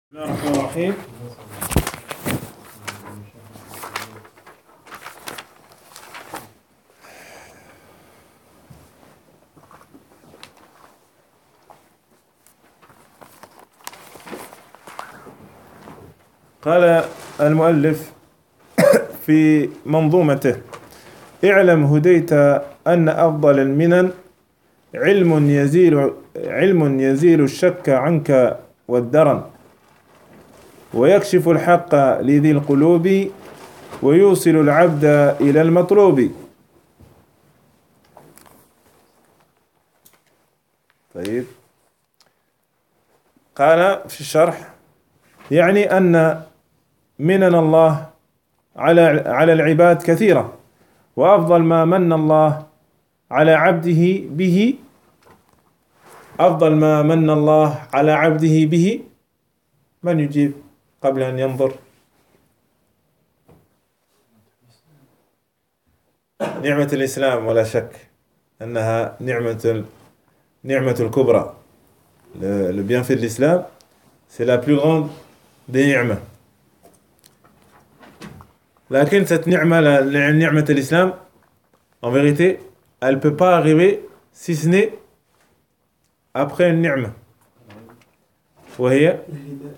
بسم الله الرحمن الرحيم. قال المؤلف في منظومته: اعلم هديت أن أفضل المنن علم يزيل الشك عنك والدرن، ويكشف الحق لذي القلوب، ويوصل العبد إلى المطلوب. طيب، قال في الشرح: يعني أن منن الله على العباد كثيرة، وأفضل ما من الله على عبده به من يجيب قبل أن ينظر؟ نعمة الإسلام، ولا شك أنها نعمة الكبرى. Le bienfait de l'islam, c'est la plus grande des ni'mas. لكن cette نعمة الإسلام, en vérité, elle ne peut pas arriver si ce n'est après une ni'ma. وهي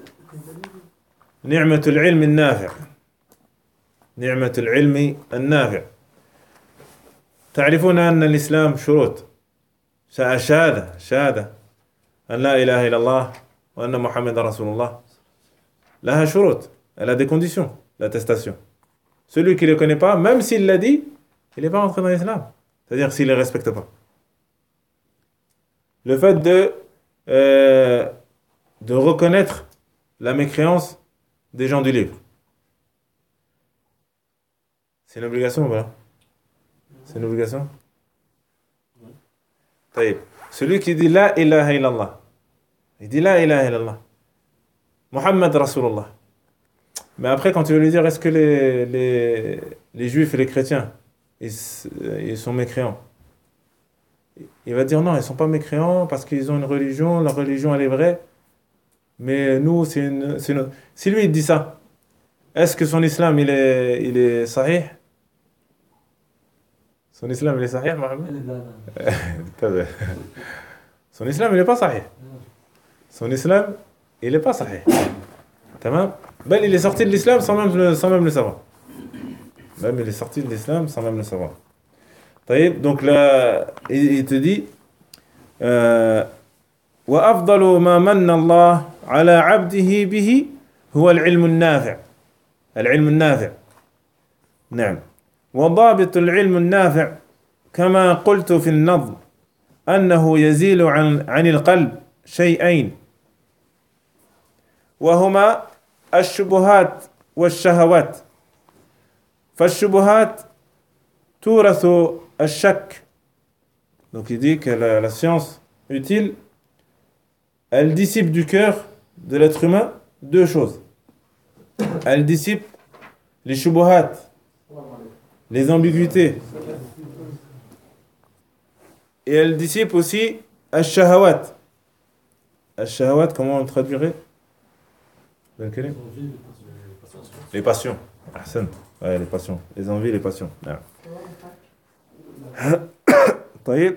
نعمة العلم النافع. نعمة العلم النافع. تعرفون أن الإسلام شروط. شهادة أن لا إله إلا الله وأن محمد رسول الله لها شروط. Elle a des conditions, l'attestation. Celui qui ne le connaît pas, même s'il l'a dit, il n'est pas entré dans l'islam. C'est-à-dire s'il ne le respecte pas. Le fait de reconnaître la mécréance des gens du livre, c'est une obligation ou pas? C'est une obligation? طيب. Celui qui dit la ilaha illallah, il dit la ilaha illallah, Muhammad Rasulullah. Mais après, quand tu veux lui dire, est-ce que les juifs et les chrétiens, ils sont mécréants? Il va dire non, ils ne sont pas mécréants parce qu'ils ont une religion, leur religion elle est vraie. Mais nous, c'est une... Si lui il dit ça, est-ce que son islam il est sahih? Son islam il est sahih, Mohamed? Son islam il n'est pas sahih. Son islam il n'est pas sahih. Tamam? Ben, il est sorti de l'islam sans même le savoir. Même il est sorti de l'islam sans même le savoir. Donc là, il te dit وأفضل ما من الله على عبده به هو العلم النافع. العلم النافع. نعم. وضابط العلم النافع كما قلت في النظم أنه يزيل عن القلب شيئين، وهما الشبهات والشهوات. فالشبهات تورث الشك. Donc il dit que la science utile, elle dissipe du cœur de l'être humain deux choses. Elle dissipe les shubuhat, les ambiguïtés. Et elle dissipe aussi al-shahawat. Al-shahawat, comment on le traduirait? Les passions. Ahsan. Ouais, les passions. Les envies, les passions. طيب.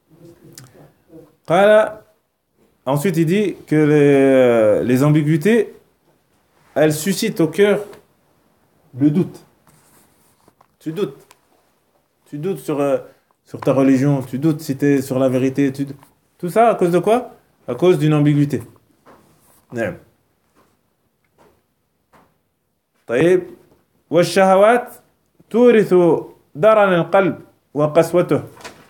Ensuite, il dit que les ambiguïtés, elles suscitent au cœur le doute. Tu doutes sur ta religion, tu doutes si tu es sur la vérité. Tout ça à cause de quoi? À cause d'une ambiguïté. نعم. طيب. والشهوات تورث درن القلب وقسوته،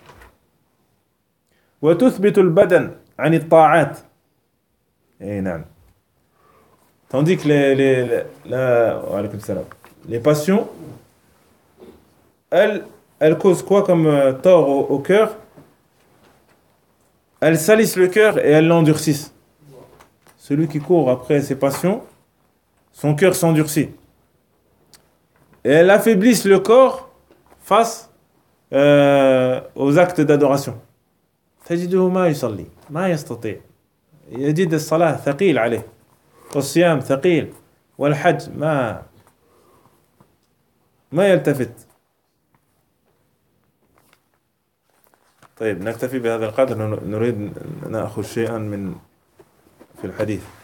وتثبت البدن عن الطاعات. Et نعم. Tandis que les passions, elles causent quoi comme tort au cœur? Elles salissent le cœur et elles l'endurcissent. Celui qui court après ses passions, son cœur s'endurcit. Et elles affaiblissent le corps face aux actes d'adoration. تجده ما يصلي، ما يستطيع، يجد الصلاة ثقيل عليه. والصيام ثقيل، والحج ما يلتفت. طيب نكتفي بهذا القدر، نريد نأخذ شيئا في الحديث.